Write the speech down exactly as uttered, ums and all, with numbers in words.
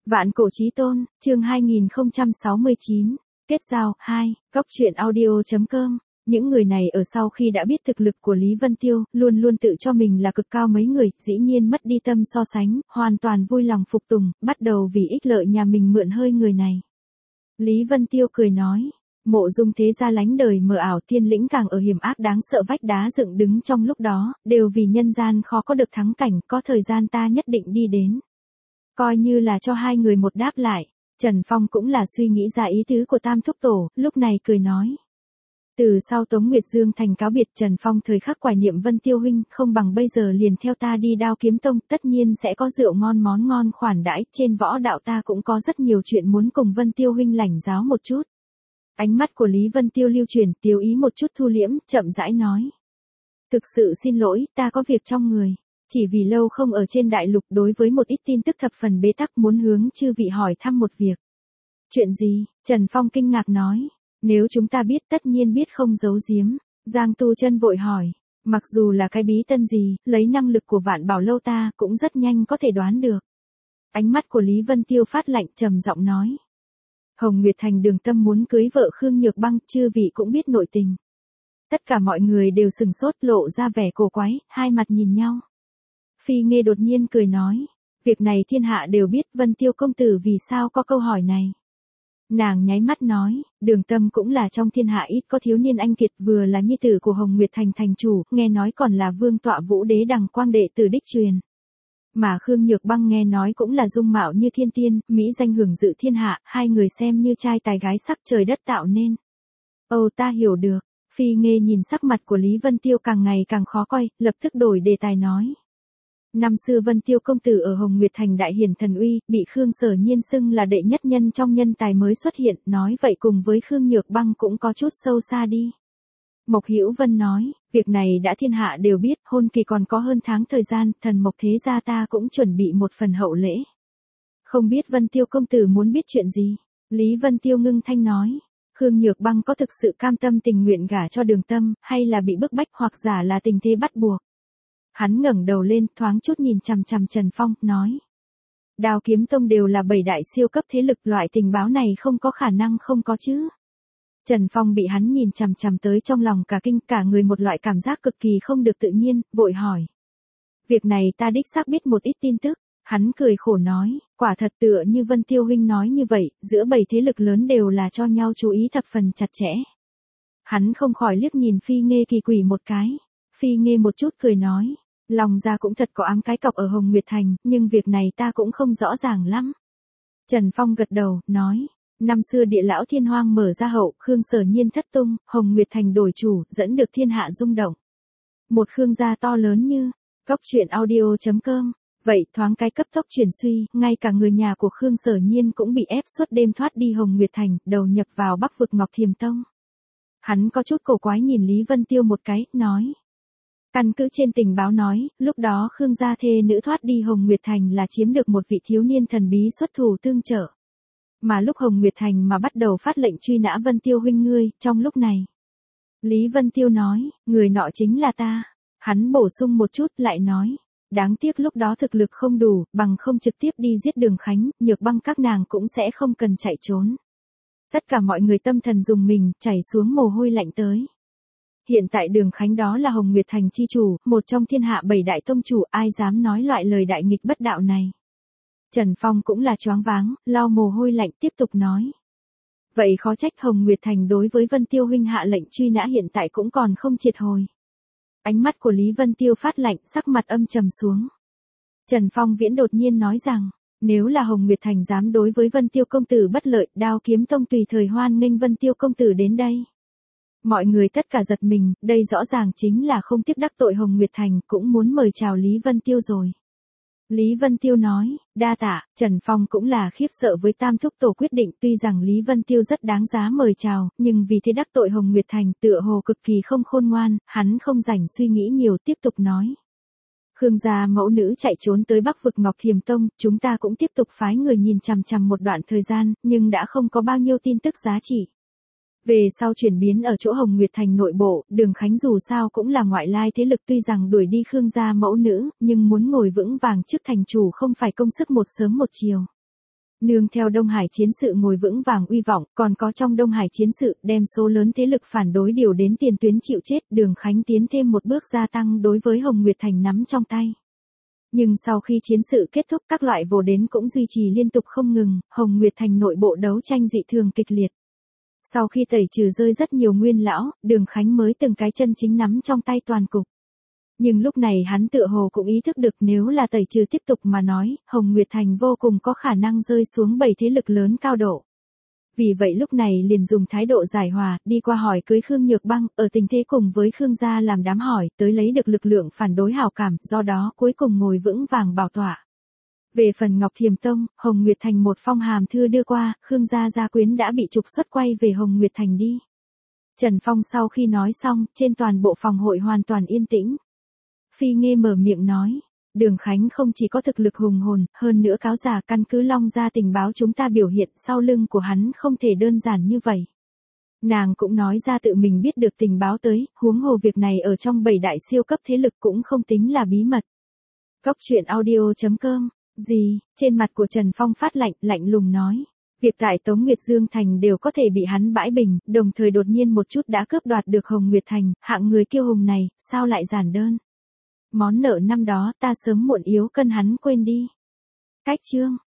Vạn cổ chí tôn, chương hai nghìn không trăm sáu mươi chín, kết giao, hai, góc truyện audio.com. Những người này ở sau khi đã biết thực lực của Lý Vân Tiêu, luôn luôn tự cho mình là cực cao mấy người, dĩ nhiên mất đi tâm so sánh, hoàn toàn vui lòng phục tùng, bắt đầu vì ích lợi nhà mình mượn hơi người này. Lý Vân Tiêu cười nói, mộ dung thế gia lánh đời mờ ảo, thiên lĩnh càng ở hiểm ác đáng sợ, vách đá dựng đứng trong lúc đó, đều vì nhân gian khó có được thắng cảnh, có thời gian ta nhất định đi đến. Coi như là cho hai người một đáp lại, Trần Phong cũng là suy nghĩ ra ý tứ của Tam Thúc Tổ, lúc này cười nói. Từ sau Tống Nguyệt Dương thành cáo biệt, Trần Phong thời khắc hoài niệm Vân Tiêu huynh, không bằng bây giờ liền theo ta đi Đao Kiếm Tông, tất nhiên sẽ có rượu ngon món ngon khoản đãi, trên võ đạo ta cũng có rất nhiều chuyện muốn cùng Vân Tiêu huynh lãnh giáo một chút. Ánh mắt của Lý Vân Tiêu lưu chuyển, tiêu ý một chút thu liễm, chậm rãi nói. Thực sự xin lỗi, ta có việc trong người. Chỉ vì lâu không ở trên đại lục, đối với một ít tin tức thập phần bế tắc, muốn hướng chư vị hỏi thăm một việc. Chuyện gì? Trần Phong kinh ngạc nói. Nếu chúng ta biết tất nhiên biết không giấu giếm. Giang Tu Chân vội hỏi. Mặc dù là cái bí tân gì, lấy năng lực của Vạn Bảo Lâu ta cũng rất nhanh có thể đoán được. Ánh mắt của Lý Vân Tiêu phát lạnh, trầm giọng nói. Hồng Nguyệt Thành Đường Tâm muốn cưới vợ Khương Nhược Băng, chư vị cũng biết nội tình. Tất cả mọi người đều sừng sốt, lộ ra vẻ cổ quái, hai mặt nhìn nhau. Phi Nghê đột nhiên cười nói, việc này thiên hạ đều biết, Vân Tiêu công tử vì sao có câu hỏi này. Nàng nháy mắt nói, Đường Tâm cũng là trong thiên hạ ít có thiếu niên anh kiệt, vừa là nhi tử của Hồng Nguyệt Thành thành chủ, nghe nói còn là vương tọa Vũ Đế Đằng Quang đệ tử đích truyền. Mà Khương Nhược Băng nghe nói cũng là dung mạo như thiên tiên, mỹ danh hưởng dự thiên hạ, hai người xem như trai tài gái sắc trời đất tạo nên. Ồ, ta hiểu được. Phi Nghê nhìn sắc mặt của Lý Vân Tiêu càng ngày càng khó coi, lập tức đổi đề tài nói. Năm xưa Vân Tiêu công tử ở Hồng Nguyệt Thành đại hiển thần uy, bị Khương Sở Nhiên xưng là đệ nhất nhân trong nhân tài mới xuất hiện, nói vậy cùng với Khương Nhược Băng cũng có chút sâu xa đi. Mộc Hữu Vân nói, việc này đã thiên hạ đều biết, hôn kỳ còn có hơn tháng thời gian, thần Mộc thế gia ta cũng chuẩn bị một phần hậu lễ. Không biết Vân Tiêu công tử muốn biết chuyện gì? Lý Vân Tiêu ngưng thanh nói, Khương Nhược Băng có thực sự cam tâm tình nguyện gả cho Đường Tâm, hay là bị bức bách hoặc giả là tình thế bắt buộc? Hắn ngẩng đầu lên, thoáng chút nhìn chằm chằm Trần Phong, nói. Đao Kiếm Tông đều là bảy đại siêu cấp thế lực, loại tình báo này không có khả năng không có chứ. Trần Phong bị hắn nhìn chằm chằm tới trong lòng cả kinh, cả người một loại cảm giác cực kỳ không được tự nhiên, vội hỏi. Việc này ta đích xác biết một ít tin tức. Hắn cười khổ nói, quả thật tựa như Vân Tiêu huynh nói như vậy, giữa bảy thế lực lớn đều là cho nhau chú ý thập phần chặt chẽ. Hắn không khỏi liếc nhìn Phi Nghê kỳ quỷ một cái. Phi Nghê một chút cười nói, lòng ra cũng thật có ám cái cọc ở Hồng Nguyệt Thành, nhưng việc này ta cũng không rõ ràng lắm. Trần Phong gật đầu, nói, năm xưa địa lão thiên hoang mở ra hậu, Khương Sở Nhiên thất tung, Hồng Nguyệt Thành đổi chủ, dẫn được thiên hạ rung động. Một Khương gia to lớn như, góc truyện audio.com. Vậy thoáng cái cấp tốc chuyển suy, ngay cả người nhà của Khương Sở Nhiên cũng bị ép suốt đêm thoát đi Hồng Nguyệt Thành, đầu nhập vào Bắc vực Ngọc Thiềm Tông. Hắn có chút cổ quái nhìn Lý Vân Tiêu một cái, nói. Căn cứ trên tình báo nói, lúc đó Khương gia thê nữ thoát đi Hồng Nguyệt Thành là chiếm được một vị thiếu niên thần bí xuất thủ tương trợ. Mà lúc Hồng Nguyệt Thành mà bắt đầu phát lệnh truy nã Vân Tiêu huynh ngươi, trong lúc này. Lý Vân Tiêu nói, người nọ chính là ta. Hắn bổ sung một chút lại nói. Đáng tiếc lúc đó thực lực không đủ, bằng không trực tiếp đi giết Đường Khánh, Nhược Băng các nàng cũng sẽ không cần chạy trốn. Tất cả mọi người tâm thần dùng mình, chảy xuống mồ hôi lạnh tới. Hiện tại Đường Khánh đó là Hồng Nguyệt Thành chi chủ, một trong thiên hạ bảy đại tông chủ, ai dám nói loại lời đại nghịch bất đạo này. Trần Phong cũng là choáng váng, lau mồ hôi lạnh tiếp tục nói. Vậy khó trách Hồng Nguyệt Thành đối với Vân Tiêu huynh hạ lệnh truy nã hiện tại cũng còn không triệt hồi. Ánh mắt của Lý Vân Tiêu phát lạnh, sắc mặt âm trầm xuống. Trần Phong Viễn đột nhiên nói rằng, nếu là Hồng Nguyệt Thành dám đối với Vân Tiêu công tử bất lợi, Đao Kiếm Tông tùy thời hoan nghênh Vân Tiêu công tử đến đây. Mọi người tất cả giật mình, đây rõ ràng chính là không tiếc đắc tội Hồng Nguyệt Thành, cũng muốn mời chào Lý Vân Tiêu rồi. Lý Vân Tiêu nói, đa tạ, Trần Phong cũng là khiếp sợ với Tam Thúc Tổ quyết định, tuy rằng Lý Vân Tiêu rất đáng giá mời chào, nhưng vì thế đắc tội Hồng Nguyệt Thành tựa hồ cực kỳ không khôn ngoan, hắn không rảnh suy nghĩ nhiều, tiếp tục nói. Khương gia mẫu nữ chạy trốn tới Bắc vực Ngọc Thiềm Tông, chúng ta cũng tiếp tục phái người nhìn chằm chằm một đoạn thời gian, nhưng đã không có bao nhiêu tin tức giá trị. Về sau chuyển biến ở chỗ Hồng Nguyệt Thành nội bộ, Đường Khánh dù sao cũng là ngoại lai thế lực, tuy rằng đuổi đi Khương gia mẫu nữ, nhưng muốn ngồi vững vàng trước thành chủ không phải công sức một sớm một chiều. Nương theo Đông Hải chiến sự ngồi vững vàng uy vọng, còn có trong Đông Hải chiến sự đem số lớn thế lực phản đối điều đến tiền tuyến chịu chết, Đường Khánh tiến thêm một bước gia tăng đối với Hồng Nguyệt Thành nắm trong tay. Nhưng sau khi chiến sự kết thúc các loại vồ đến cũng duy trì liên tục không ngừng, Hồng Nguyệt Thành nội bộ đấu tranh dị thường kịch liệt. Sau khi tẩy trừ rơi rất nhiều nguyên lão, Đường Khánh mới từng cái chân chính nắm trong tay toàn cục. Nhưng lúc này hắn tựa hồ cũng ý thức được nếu là tẩy trừ tiếp tục mà nói, Hồng Nguyệt Thành vô cùng có khả năng rơi xuống bảy thế lực lớn cao độ. Vì vậy lúc này liền dùng thái độ giải hòa, đi qua hỏi cưới Khương Nhược Băng, ở tình thế cùng với Khương gia làm đám hỏi, tới lấy được lực lượng phản đối hảo cảm, do đó cuối cùng ngồi vững vàng bảo tọa. Về phần Ngọc Thiềm Tông, Hồng Nguyệt Thành một phong hàm thư đưa qua, Khương gia gia quyến đã bị trục xuất quay về Hồng Nguyệt Thành đi. Trần Phong sau khi nói xong, trên toàn bộ phòng hội hoàn toàn yên tĩnh. Phi Nghê mở miệng nói, Đường Khánh không chỉ có thực lực hùng hồn, hơn nữa cáo giả căn cứ Long gia tình báo chúng ta biểu hiện sau lưng của hắn không thể đơn giản như vậy. Nàng cũng nói ra tự mình biết được tình báo tới, huống hồ việc này ở trong bảy đại siêu cấp thế lực cũng không tính là bí mật. Cóc truyện audio chấm com, gì, trên mặt của Trần Phong phát lạnh, lạnh lùng nói. Việc tại Tống Nguyệt Dương Thành đều có thể bị hắn bãi bình, đồng thời đột nhiên một chút đã cướp đoạt được Hồng Nguyệt Thành, hạng người kiêu hùng này, sao lại giản đơn. Món nợ năm đó ta sớm muộn yếu cân hắn quên đi. Cách chương